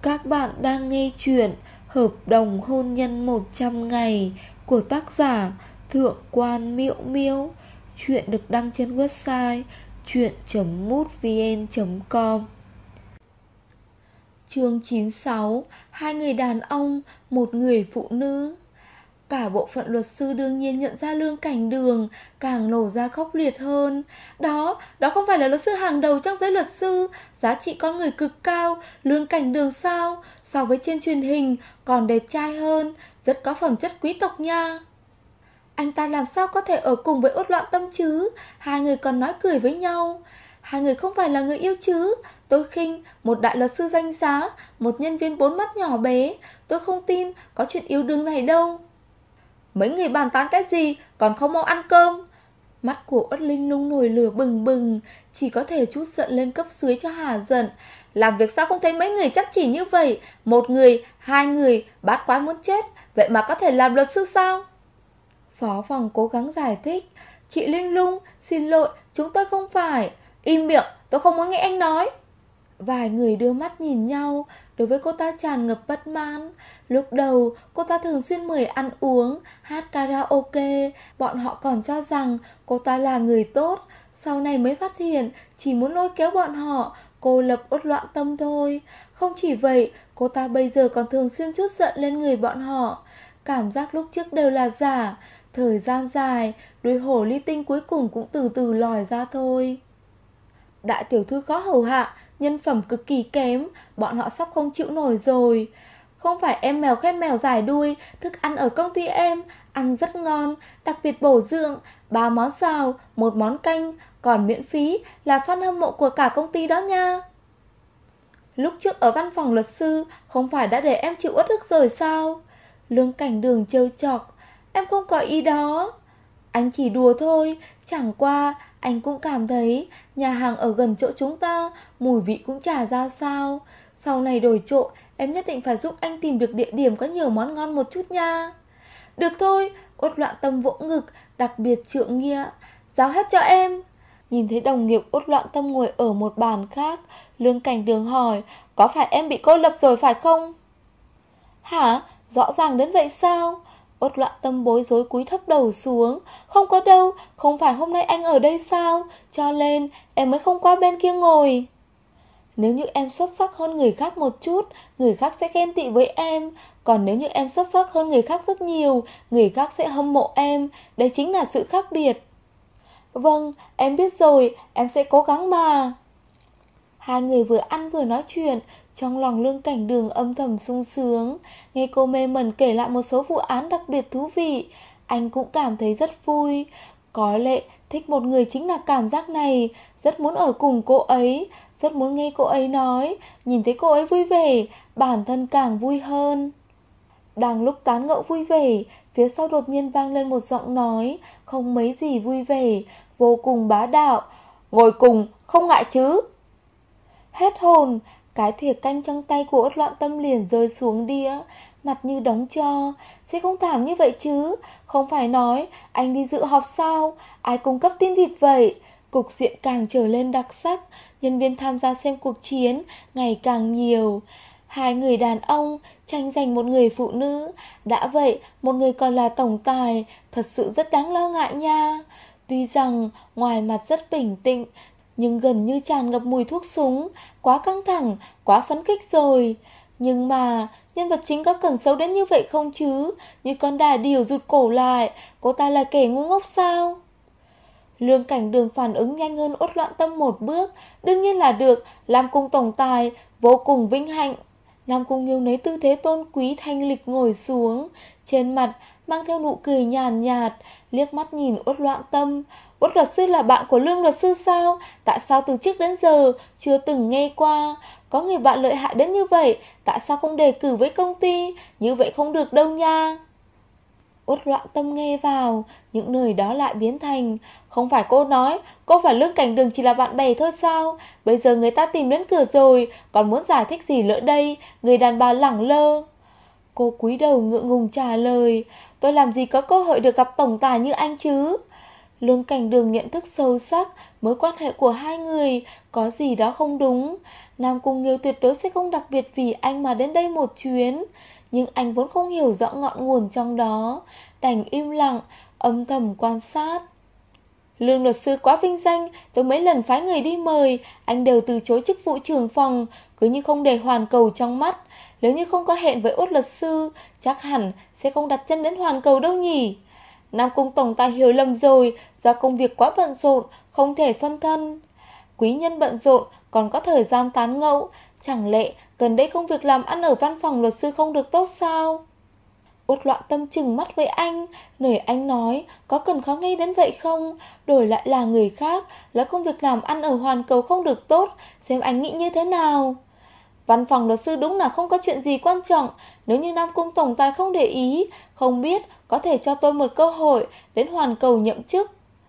Các bạn đang nghe chuyện Hợp đồng hôn nhân 100 ngày của tác giả Thượng quan Miễu Miễu. Chuyện được đăng trên website chuyện.mútvn.com. Chương 96. Hai người đàn ông, một người phụ nữ. Cả bộ phận luật sư đương nhiên nhận ra Lương Cảnh Đường, càng nổ ra khốc liệt hơn. Đó không phải là luật sư hàng đầu trong giới luật sư, giá trị con người cực cao. Lương Cảnh Đường sao? So với trên truyền hình còn đẹp trai hơn, rất có phẩm chất quý tộc nha. Anh ta làm sao có thể ở cùng với Uất Loạn Tâm chứ? Hai người còn nói cười với nhau. Hai người không phải là người yêu chứ? Tôi khinh một đại luật sư danh giá, một nhân viên bốn mắt nhỏ bé. Tôi không tin có chuyện yêu đương này đâu. Mấy người bàn tán cái gì, còn không mau ăn cơm. Mắt của Uất Linh Lung nổi lửa bừng bừng, chỉ có thể trút giận lên cấp dưới cho hả giận. Làm việc sao không thấy mấy người chăm chỉ như vậy? Một người, hai người, bát quái muốn chết, vậy mà có thể làm luật sư sao? Phó phòng cố gắng giải thích. Chị Linh Lung, xin lỗi, chúng tôi không phải. Im miệng, tôi không muốn nghe anh nói. Vài người đưa mắt nhìn nhau. Đối với cô ta tràn ngập bất mãn. Lúc đầu cô ta thường xuyên mời ăn uống, hát karaoke. Bọn họ còn cho rằng cô ta là người tốt. Sau này mới phát hiện chỉ muốn lôi kéo bọn họ, cô lập Uất Loạn Tâm thôi. Không chỉ vậy, cô ta bây giờ còn thường xuyên trút giận lên người bọn họ. Cảm giác lúc trước đều là giả. Thời gian dài, đuôi hổ ly tinh cuối cùng cũng từ từ lòi ra thôi. Đại tiểu thư khó hầu hạ, nhân phẩm cực kỳ kém, bọn họ sắp không chịu nổi rồi. Không phải em mèo khen mèo dài đuôi, thức ăn ở công ty em ăn rất ngon, đặc biệt bổ dưỡng, 3 món xào, 1 món canh, còn miễn phí, là fan hâm mộ của cả công ty đó nha. Lúc trước ở văn phòng luật sư, không phải đã để em chịu uất ức rồi sao? Lương Cảnh Đường trêu chọc. Em không có ý đó. Anh chỉ đùa thôi, chẳng qua anh cũng cảm thấy nhà hàng ở gần chỗ chúng ta, mùi vị cũng chả ra sao. Sau này đổi chỗ, em nhất định phải giúp anh tìm được địa điểm có nhiều món ngon một chút nha. Được thôi, Uất Loạn Tâm vỗ ngực, đặc biệt trượng nghĩa. Giao hết cho em. Nhìn thấy đồng nghiệp Uất Loạn Tâm ngồi ở một bàn khác, Lương Cảnh Đường hỏi, có phải em bị cô lập rồi phải không? Hả? Rõ ràng đến vậy sao? Uất Loạn Tâm bối rối cúi thấp đầu xuống. Không có đâu, không phải hôm nay anh ở đây sao? Cho nên em mới không qua bên kia ngồi. Nếu như em xuất sắc hơn người khác một chút, người khác sẽ ghen tị với em. Còn nếu như em xuất sắc hơn người khác rất nhiều, người khác sẽ hâm mộ em. Đấy chính là sự khác biệt. Vâng, em biết rồi, em sẽ cố gắng mà. Hai người vừa ăn vừa nói chuyện. Trong lòng Lương Cảnh Đường âm thầm sung sướng. Nghe cô mê mẩn kể lại một số vụ án đặc biệt thú vị, anh cũng cảm thấy rất vui. Có lẽ thích một người chính là cảm giác này. Rất muốn ở cùng cô ấy, rất muốn nghe cô ấy nói. Nhìn thấy cô ấy vui vẻ, bản thân càng vui hơn. Đang lúc tán gẫu vui vẻ, phía sau đột nhiên vang lên một giọng nói không mấy gì vui vẻ, vô cùng bá đạo. Ngồi cùng, không ngại chứ? Hết hồn, cái thìa canh trong tay của Uất Loạn Tâm liền rơi xuống đĩa, mặt như đóng tro. Sẽ không thảm như vậy chứ? Không phải nói anh đi dự họp sao? Ai cung cấp tin vịt vậy? Cục diện càng trở lên đặc sắc, nhân viên tham gia xem cuộc chiến ngày càng nhiều. Hai người đàn ông tranh giành một người phụ nữ. Đã vậy, một người còn là tổng tài, thật sự rất đáng lo ngại nha. Tuy rằng ngoài mặt rất bình tĩnh, nhưng gần như tràn ngập mùi thuốc súng. Quá căng thẳng, quá phấn khích rồi. Nhưng mà nhân vật chính có cần xấu đến như vậy không chứ? Như con đà điểu rụt cổ lại, cô ta là kẻ ngu ngốc sao? Lương Cảnh Đường phản ứng nhanh hơn Uất Loạn Tâm một bước. Đương nhiên là được, làm cùng tổng tài vô cùng vinh hạnh. Nam Cung Nghiêu lấy tư thế tôn quý thanh lịch ngồi xuống, trên mặt mang theo nụ cười nhàn nhạt, liếc mắt nhìn Uất Loạn Tâm. Uất luật sư là bạn của Lương luật sư sao? Tại sao từ trước đến giờ chưa từng nghe qua? Có người bạn lợi hại đến như vậy, tại sao không đề cử với công ty? Như vậy không được đâu nha. Uất Loạn Tâm nghe vào, những lời đó lại biến thành, không phải cô nói cô và Lương Cảnh Đường chỉ là bạn bè thôi sao? Bây giờ người ta tìm đến cửa rồi, còn muốn giải thích gì nữa đây? Người đàn bà lẳng lơ. Cô cúi đầu ngượng ngùng trả lời, tôi làm gì có cơ hội được gặp tổng tài như anh chứ? Lương Cảnh Đường nhận thức sâu sắc mối quan hệ của hai người có gì đó không đúng. Nam Cung Nghiêu tuyệt đối sẽ không đặc biệt vì anh mà đến đây một chuyến, nhưng anh vốn không hiểu rõ ngọn nguồn trong đó, đành im lặng, âm thầm quan sát. Lương luật sư quá vinh danh, tôi mấy lần phái người đi mời, anh đều từ chối chức vụ trưởng phòng, cứ như không để Hoàn Cầu trong mắt. Nếu như không có hẹn với Út luật sư, chắc hẳn sẽ không đặt chân đến Hoàn Cầu đâu nhỉ. Nam Cung tổng tài hiểu lầm rồi, do công việc quá bận rộn, không thể phân thân. Quý nhân bận rộn, còn có thời gian tán ngẫu, chẳng lẽ gần đây công việc làm ăn ở văn phòng luật sư không được tốt sao? Út Loạn Tâm trừng mắt với anh, lời anh nói có cần khó nghe đến vậy không? Đổi lại là người khác, là công việc làm ăn ở Hoàn Cầu không được tốt, xem anh nghĩ như thế nào? Văn phòng luật sư đúng là không có chuyện gì quan trọng, nếu như Nam Cung tổng tài không để ý, không biết có thể cho tôi một cơ hội đến Hoàn Cầu nhậm chức.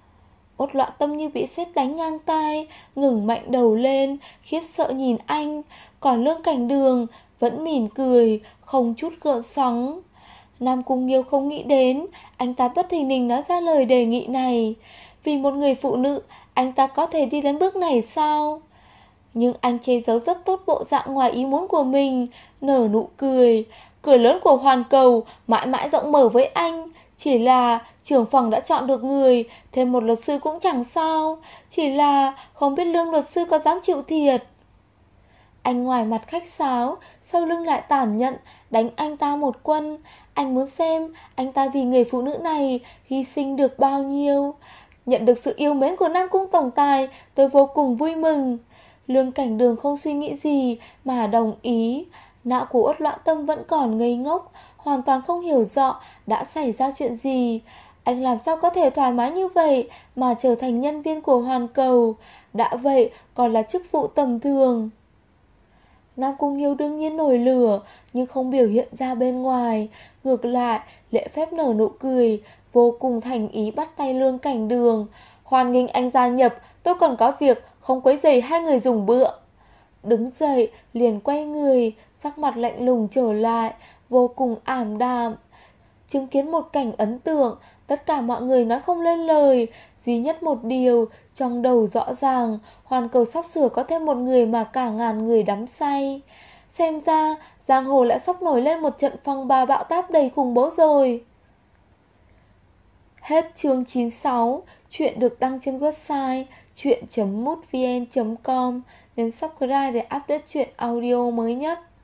Út Loạn Tâm như bị sét đánh ngang tai, ngẩng mạnh đầu lên, khiếp sợ nhìn anh, còn Lương Cảnh Đường vẫn mỉm cười, không chút gợn sóng. Nam Cung Nghiêu không nghĩ đến, anh ta bất thình lình nói ra lời đề nghị này. Vì một người phụ nữ, anh ta có thể đi đến bước này sao? Nhưng anh che giấu rất tốt bộ dạng ngoài ý muốn của mình, nở nụ cười. Cửa lớn của Hoàn Cầu mãi mãi rộng mở với anh. Chỉ là trưởng phòng đã chọn được người, thêm một luật sư cũng chẳng sao. Chỉ là không biết Lương luật sư có dám chịu thiệt. Anh ngoài mặt khách sáo, sau lưng lại tàn nhẫn, đánh anh ta một quân. Anh muốn xem anh ta vì người phụ nữ này hy sinh được bao nhiêu. Nhận được sự yêu mến của Nam Cung tổng tài, tôi vô cùng vui mừng. Lương Cảnh Đường không suy nghĩ gì mà đồng ý. Não của Út Loạn Tâm vẫn còn ngây ngốc, hoàn toàn không hiểu rõ đã xảy ra chuyện gì. Anh làm sao có thể thoải mái như vậy mà trở thành nhân viên của Hoàn Cầu, đã vậy còn là chức vụ tầm thường. Nam Cung Nghiêu đương nhiên nổi lửa, nhưng không biểu hiện ra bên ngoài. Ngược lại, lễ phép nở nụ cười, vô cùng thành ý bắt tay Lương Cảnh Đường. Hoan nghênh anh gia nhập, tôi còn có việc, không quấy rầy hai người dùng bữa. Đứng dậy, liền quay người, sắc mặt lạnh lùng trở lại, vô cùng ảm đạm. Chứng kiến một cảnh ấn tượng, tất cả mọi người nói không lên lời. Duy nhất một điều, trong đầu rõ ràng, Hoàn Cầu sắp sửa có thêm một người mà cả ngàn người đắm say. Xem ra, giang hồ lại sắp nổi lên một trận phong ba bão táp đầy khủng bố rồi. Hết chương 96, chuyện được đăng trên website chuyện.mútvn.com. Nhấn subscribe để update chuyện audio mới nhất.